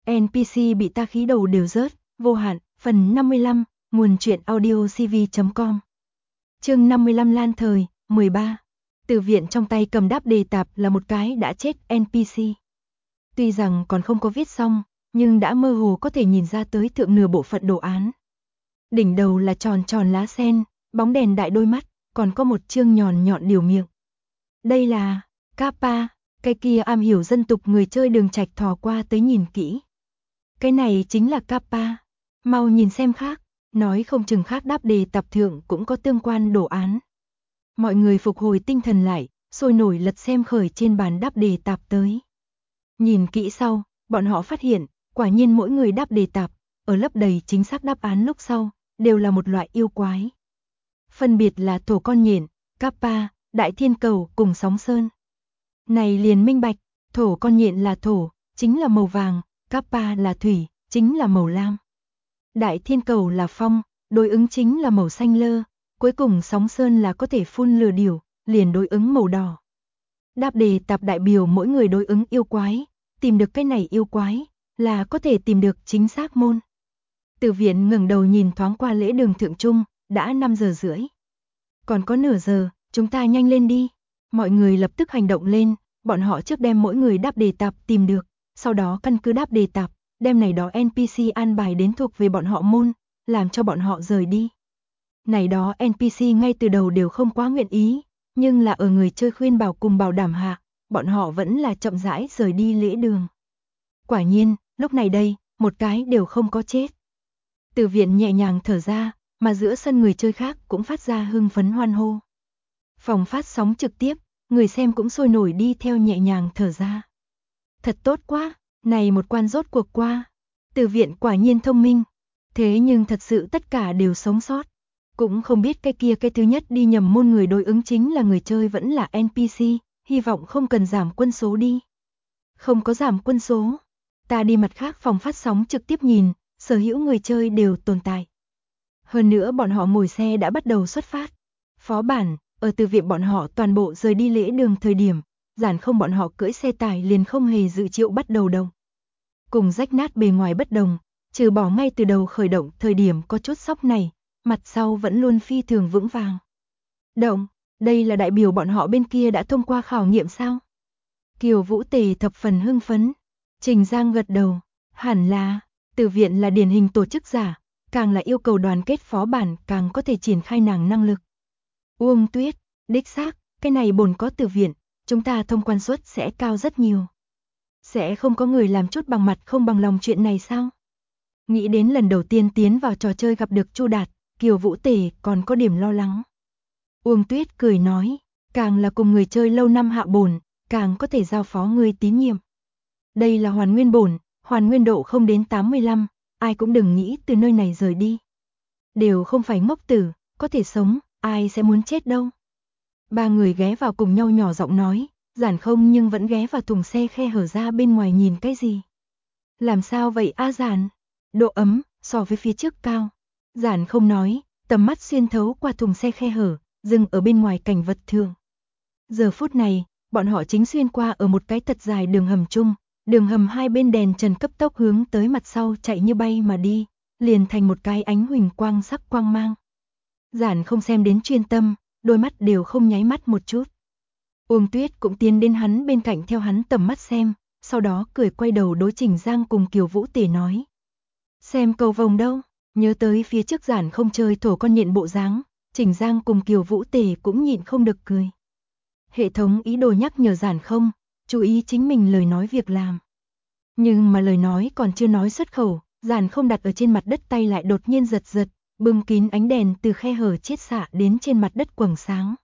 NPC bị ta khí đầu đều rớt, vô hạn, phần 55, nguồn truyện audiocv.com. Chương 55 Lan Thời, 13. Từ viện trong tay cầm đáp đề tạp là một cái đã chết NPC. Tuy rằng còn không có viết xong, nhưng đã mơ hồ có thể nhìn ra tới thượng nửa bộ phận đồ án. Đỉnh đầu là tròn tròn lá sen, bóng đèn đại đôi mắt, còn có một chương nhọn nhọn điều miệng. Đây là Kappa, cái kia am hiểu dân tục người chơi Đường Trạch thò qua tới nhìn kỹ. Cái này chính là Kappa, mau nhìn xem khác, nói không chừng khác đáp đề tạp thượng cũng có tương quan đồ án. Mọi người phục hồi tinh thần lại, sôi nổi lật xem khởi trên bàn đáp đề tạp tới. Nhìn kỹ sau, bọn họ phát hiện, quả nhiên mỗi người đáp đề tạp, ở lấp đầy chính xác đáp án lúc sau, đều là một loại yêu quái. Phân biệt là thổ con nhện, Kappa, đại thiên cầu cùng sóng sơn. Này liền minh bạch, thổ con nhện là thổ, chính là màu vàng, Kappa là thủy, chính là màu lam. Đại thiên cầu là phong, đối ứng chính là màu xanh lơ, cuối cùng sóng sơn là có thể phun lửa điểu, liền đối ứng màu đỏ. Đáp đề tạp đại biểu mỗi người đối ứng yêu quái, tìm được cái này yêu quái, là có thể tìm được chính xác môn. Từ viện ngẩng đầu nhìn thoáng qua lễ đường thượng trung, đã 5 giờ rưỡi. Còn có nửa giờ, chúng ta nhanh lên đi. Mọi người lập tức hành động lên, bọn họ trước đem mỗi người đáp đề tạp tìm được, sau đó căn cứ đáp đề tạp, đem này đó NPC an bài đến thuộc về bọn họ môn, làm cho bọn họ rời đi. Này đó NPC ngay từ đầu đều không quá nguyện ý, nhưng là ở người chơi khuyên bảo cùng bảo đảm hạ, bọn họ vẫn là chậm rãi rời đi lễ đường. Quả nhiên, lúc này đây, một cái đều không có chết. Từ viện nhẹ nhàng thở ra, mà giữa sân người chơi khác cũng phát ra hưng phấn hoan hô. Phòng phát sóng trực tiếp, người xem cũng sôi nổi đi theo nhẹ nhàng thở ra. Thật tốt quá, này một quan rốt cuộc qua. Từ viện quả nhiên thông minh, thế nhưng thật sự tất cả đều sống sót. Cũng không biết cái kia cái thứ nhất đi nhầm môn người đối ứng chính là người chơi vẫn là NPC, hy vọng không cần giảm quân số đi. Không có giảm quân số, ta đi mặt khác phòng phát sóng trực tiếp nhìn, sở hữu người chơi đều tồn tại. Hơn nữa bọn họ ngồi xe đã bắt đầu xuất phát. Phó bản, ở từ viện bọn họ toàn bộ rời đi lễ đường thời điểm, giản không bọn họ cưỡi xe tải liền không hề dự triệu bắt đầu động. Cùng rách nát bề ngoài bất đồng, trừ bỏ ngay từ đầu khởi động thời điểm có chút sóc này, mặt sau vẫn luôn phi thường vững vàng. Động, đây là đại biểu bọn họ bên kia đã thông qua khảo nghiệm sao? Kiều Vũ Tề thập phần hưng phấn. Trình Giang gật đầu, hẳn là, từ viện là điển hình tổ chức giả, càng là yêu cầu đoàn kết phó bản càng có thể triển khai nàng năng lực. Uông Tuyết, đích xác, cái này bổn có từ viện, chúng ta thông quan suất sẽ cao rất nhiều. Sẽ không có người làm chút bằng mặt không bằng lòng chuyện này sao? Nghĩ đến lần đầu tiên tiến vào trò chơi gặp được Chu Đạt, Kiều Vũ Tề còn có điểm lo lắng. Uông Tuyết cười nói, càng là cùng người chơi lâu năm hạ bổn, càng có thể giao phó người tín nhiệm. Đây là hoàn nguyên bổn, hoàn nguyên độ không đến 85, ai cũng đừng nghĩ từ nơi này rời đi. Đều không phải ngốc tử, có thể sống, ai sẽ muốn chết đâu. Ba người ghé vào cùng nhau nhỏ giọng nói, giản không nhưng vẫn ghé vào thùng xe khe hở ra bên ngoài nhìn cái gì. Làm sao vậy a giản? Độ ấm, so với phía trước cao. Giản không nói, tầm mắt xuyên thấu qua thùng xe khe hở, dừng ở bên ngoài cảnh vật thường. Giờ phút này, bọn họ chính xuyên qua ở một cái thật dài đường hầm chung, đường hầm hai bên đèn trần cấp tốc hướng tới mặt sau chạy như bay mà đi, liền thành một cái ánh huỳnh quang sắc quang mang. Giản không xem đến chuyên tâm, đôi mắt đều không nháy mắt một chút. Uông Tuyết cũng tiến đến hắn bên cạnh theo hắn tầm mắt xem, sau đó cười quay đầu đối Trình Giang cùng Kiều Vũ Tề nói. Xem cầu vồng đâu, nhớ tới phía trước giản không chơi thổ con nhện bộ dáng, Trình Giang cùng Kiều Vũ Tề cũng nhịn không được cười. Hệ thống ý đồ nhắc nhở giản không, chú ý chính mình lời nói việc làm. Nhưng mà lời nói còn chưa nói xuất khẩu, giản không đặt ở trên mặt đất tay lại đột nhiên giật giật, bưng kín ánh đèn từ khe hở chiết xạ đến trên mặt đất quầng sáng.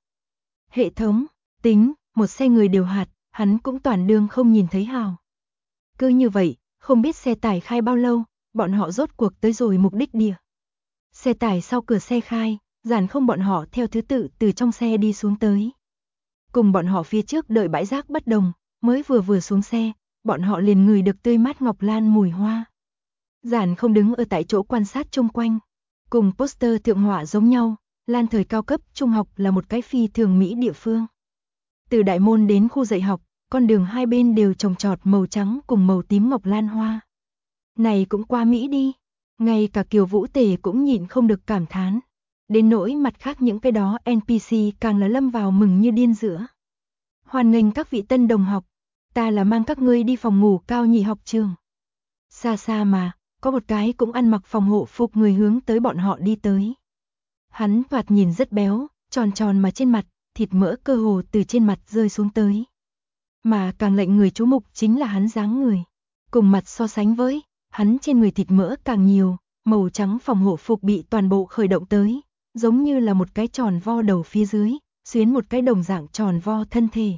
Hệ thống, tính, một xe người đều hạt, hắn cũng toàn đương không nhìn thấy hào. Cứ như vậy, không biết xe tải khai bao lâu, bọn họ rốt cuộc tới rồi mục đích địa. Xe tải sau cửa xe khai, giản không bọn họ theo thứ tự từ trong xe đi xuống tới. Cùng bọn họ phía trước đợi bãi rác bất đồng, mới vừa xuống xe, bọn họ liền ngửi được tươi mát ngọc lan mùi hoa. Giản không đứng ở tại chỗ quan sát chung quanh. Cùng poster thượng họa giống nhau, Lan Thời cao cấp trung học là một cái phi thường mỹ địa phương. Từ đại môn đến khu dạy học, con đường hai bên đều trồng trọt màu trắng cùng màu tím ngọc lan hoa. Này cũng quá mỹ đi. Ngay cả Kiều Vũ Tề cũng nhịn không được cảm thán. Đến nỗi mặt khác những cái đó NPC càng là lâm vào mừng như điên giữa. Hoan nghênh các vị tân đồng học. Ta là mang các ngươi đi phòng ngủ cao nhị học trường. Xa xa mà, có một cái cũng ăn mặc phòng hộ phục người hướng tới bọn họ đi tới. Hắn thoạt nhìn rất béo, tròn tròn mà trên mặt, thịt mỡ cơ hồ từ trên mặt rơi xuống tới. Mà càng lệnh người chú mục chính là hắn dáng người. Cùng mặt so sánh với, hắn trên người thịt mỡ càng nhiều, màu trắng phòng hộ phục bị toàn bộ khởi động tới, giống như là một cái tròn vo đầu phía dưới, xuyến một cái đồng dạng tròn vo thân thể.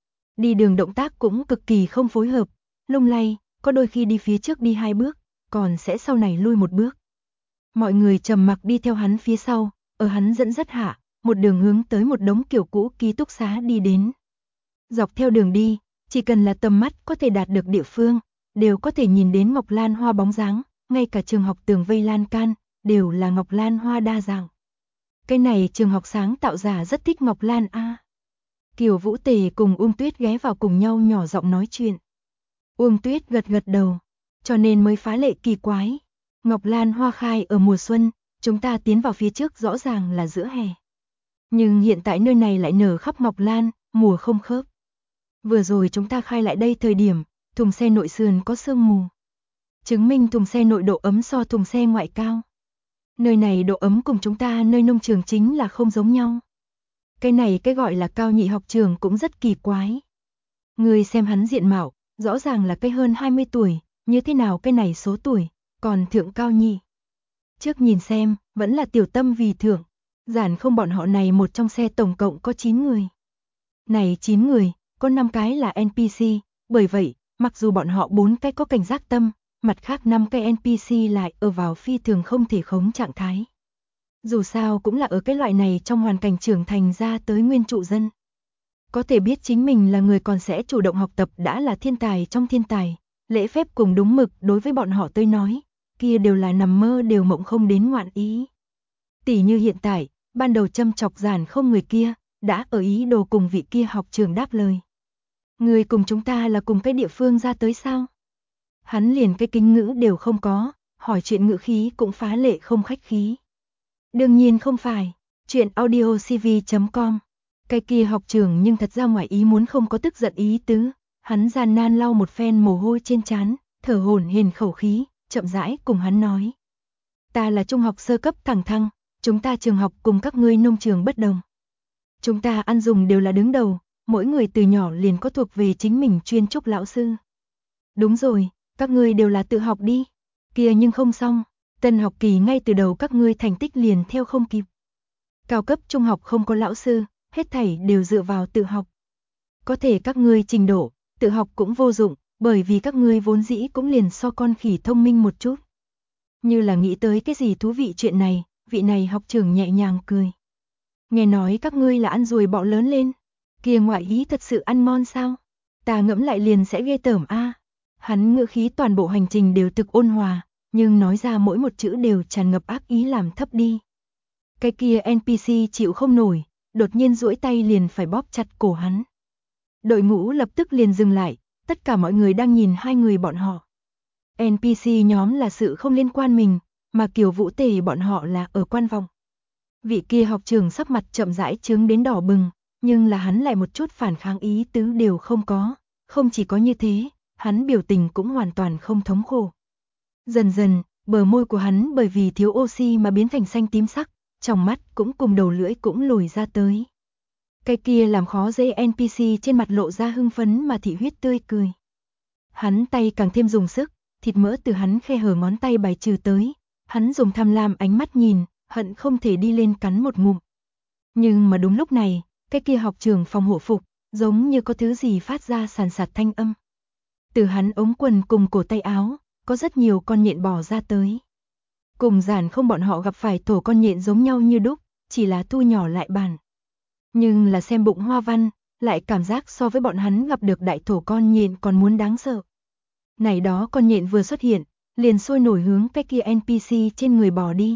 Đi đường động tác cũng cực kỳ không phối hợp, lung lay, có đôi khi đi phía trước đi 2 bước, còn sẽ sau này lui 1 bước. Mọi người trầm mặc đi theo hắn phía sau, ở hắn dẫn dắt hạ, một đường hướng tới một đống kiểu cũ ký túc xá đi đến. Dọc theo đường đi, chỉ cần là tầm mắt có thể đạt được địa phương, đều có thể nhìn đến ngọc lan hoa bóng dáng, ngay cả trường học tường vây lan can, đều là ngọc lan hoa đa dạng. Cái này trường học sáng tạo giả rất thích ngọc lan a. Kiều Vũ Tề cùng Uông Tuyết ghé vào cùng nhau nhỏ giọng nói chuyện. Uông Tuyết gật gật đầu, cho nên mới phá lệ kỳ quái. Ngọc lan hoa khai ở mùa xuân, chúng ta tiến vào phía trước rõ ràng là giữa hè. Nhưng hiện tại nơi này lại nở khắp ngọc lan, mùa không khớp. Vừa rồi chúng ta khai lại đây thời điểm, thùng xe nội sườn có sương mù. Chứng minh thùng xe nội độ ấm so thùng xe ngoại cao. Nơi này độ ấm cùng chúng ta nơi nông trường chính là không giống nhau. Cái này cái gọi là cao nhị học trường cũng rất kỳ quái. Người xem hắn diện mạo, rõ ràng là cái hơn 20 tuổi, như thế nào cái này số tuổi, còn thượng cao nhị. Trước nhìn xem, vẫn là tiểu tâm vì thượng, giản không bọn họ này một trong xe tổng cộng có 9 người. Này 9 người, có 5 cái là NPC, bởi vậy, mặc dù bọn họ 4 cái có cảnh giác tâm, mặt khác 5 cái NPC lại ở vào phi thường không thể khống trạng thái. Dù sao cũng là ở cái loại này trong hoàn cảnh trưởng thành ra tới nguyên trụ dân. Có thể biết chính mình là người còn sẽ chủ động học tập đã là thiên tài trong thiên tài, lễ phép cùng đúng mực đối với bọn họ tôi nói, kia đều là nằm mơ đều mộng không đến ngoạn ý. Tỷ như hiện tại, ban đầu châm chọc giản không người kia, đã ở ý đồ cùng vị kia học trường đáp lời. Người cùng chúng ta là cùng cái địa phương ra tới sao? Hắn liền cái kính ngữ đều không có, hỏi chuyện ngữ khí cũng phá lệ không khách khí. Đương nhiên không phải, chuyện audiocv.com. Cái kia học trường nhưng thật ra ngoài ý muốn không có tức giận ý tứ, hắn gian nan lau một phen mồ hôi trên trán, thở hổn hển khẩu khí, chậm rãi cùng hắn nói. Ta là trung học sơ cấp thẳng thăng, chúng ta trường học cùng các ngươi nông trường bất đồng. Chúng ta ăn dùng đều là đứng đầu, mỗi người từ nhỏ liền có thuộc về chính mình chuyên trúc lão sư. Đúng rồi, các ngươi đều là tự học đi. Kia nhưng không xong, tân học kỳ ngay từ đầu các ngươi thành tích liền theo không kịp. Cao cấp trung học không có lão sư, hết thảy đều dựa vào tự học. Có thể các ngươi trình độ, tự học cũng vô dụng, bởi vì các ngươi vốn dĩ cũng liền so con khỉ thông minh một chút. Như là nghĩ tới cái gì thú vị chuyện này, vị này học trưởng nhẹ nhàng cười. Nghe nói các ngươi là ăn ruồi bọ lớn lên, kia ngoại ý thật sự ăn ngon sao? Ta ngẫm lại liền sẽ ghê tởm a. Hắn ngữ khí toàn bộ hành trình đều thực ôn hòa, nhưng nói ra mỗi một chữ đều tràn ngập ác ý làm thấp đi. Cái kia NPC chịu không nổi, đột nhiên duỗi tay liền phải bóp chặt cổ hắn. Đội ngũ lập tức liền dừng lại, tất cả mọi người đang nhìn hai người bọn họ. NPC nhóm là sự không liên quan mình, mà Kiều Vũ Tề bọn họ là ở quan vọng. Vị kia học trường sắc mặt chậm rãi trướng đến đỏ bừng, nhưng là hắn lại một chút phản kháng ý tứ đều không có, không chỉ có như thế, hắn biểu tình cũng hoàn toàn không thống khổ. Dần dần, bờ môi của hắn bởi vì thiếu oxy mà biến thành xanh tím sắc, trong mắt cũng cùng đầu lưỡi cũng lồi ra tới. Cái kia làm khó dễ NPC trên mặt lộ ra hưng phấn mà thị huyết tươi cười. Hắn tay càng thêm dùng sức, thịt mỡ từ hắn khe hở ngón tay bài trừ tới, hắn dùng tham lam ánh mắt nhìn, hận không thể đi lên cắn một ngụm. Nhưng mà đúng lúc này, cái kia học trường phòng hộ phục, giống như có thứ gì phát ra sàn sạt thanh âm. Từ hắn ống quần cùng cổ tay áo, có rất nhiều con nhện bò ra tới. Cùng giản không bọn họ gặp phải thổ con nhện giống nhau như đúc, chỉ là thu nhỏ lại bản. Nhưng là xem bụng hoa văn, lại cảm giác so với bọn hắn gặp được đại thổ con nhện còn muốn đáng sợ. Này đó con nhện vừa xuất hiện, liền sôi nổi hướng cái kia NPC trên người bò đi.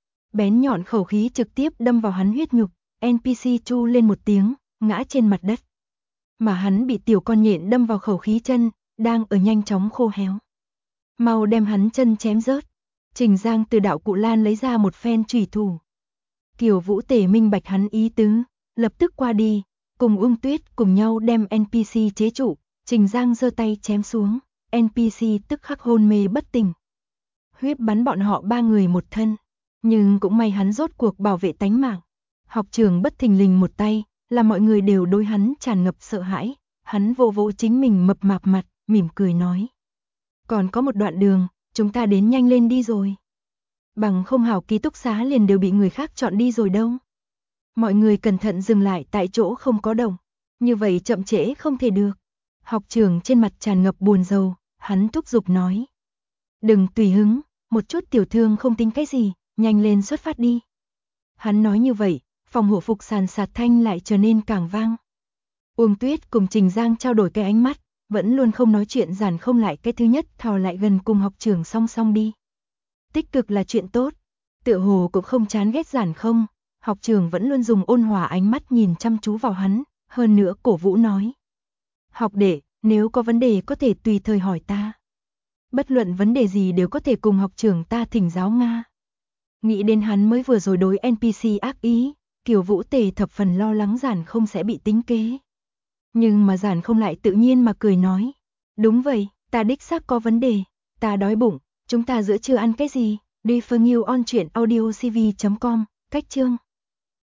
Bén nhọn khẩu khí trực tiếp đâm vào hắn huyết nhục, NPC chu lên một tiếng, ngã trên mặt đất. Mà hắn bị tiểu con nhện đâm vào khẩu khí chân, đang ở nhanh chóng khô héo. mau đem hắn chân chém rớt. Trình Giang từ đạo cụ lan lấy ra một phen chủy thủ. Kiều Vũ Tề minh bạch hắn ý tứ, lập tức qua đi, cùng Ung Tuyết cùng nhau đem NPC chế trụ, Trình Giang giơ tay chém xuống, NPC tức khắc hôn mê bất tỉnh. Huyết bắn bọn họ 3 người một thân, nhưng cũng may hắn rốt cuộc bảo vệ tánh mạng. Học trưởng bất thình lình một tay, là mọi người đều đối hắn tràn ngập sợ hãi, hắn vỗ vỗ chính mình mập mạp mặt, mỉm cười nói. Còn có một đoạn đường, chúng ta đến nhanh lên đi rồi. Bằng không hảo ký túc xá liền đều bị người khác chọn đi rồi đâu. Mọi người cẩn thận dừng lại tại chỗ không có động, như vậy chậm trễ không thể được. Học trưởng trên mặt tràn ngập buồn rầu, hắn thúc giục nói. Đừng tùy hứng, một chút tiểu thương không tính cái gì, nhanh lên xuất phát đi. Hắn nói như vậy, phòng hộ phục sàn sạt thanh lại trở nên càng vang. Uông Tuyết cùng Trình Giang trao đổi cái ánh mắt, vẫn luôn không nói chuyện giản không lại cái thứ nhất thò lại gần cùng học trưởng song song đi. Tích cực là chuyện tốt, tựa hồ cũng không chán ghét giản không, học trưởng vẫn luôn dùng ôn hòa ánh mắt nhìn chăm chú vào hắn, hơn nữa cổ vũ nói. Học đệ, nếu có vấn đề có thể tùy thời hỏi ta. Bất luận vấn đề gì đều có thể cùng học trưởng ta thỉnh giáo Nga. Nghĩ đến hắn mới vừa rồi đối NPC ác ý, Kiều Vũ Tề thập phần lo lắng giản không sẽ bị tính kế. Nhưng mà giản không lại tự nhiên mà cười nói. Đúng vậy, ta đích xác có vấn đề, ta đói bụng, chúng ta giữa trưa ăn cái gì? Đi Phương Yêu on truyện audiocv.com, cách chương.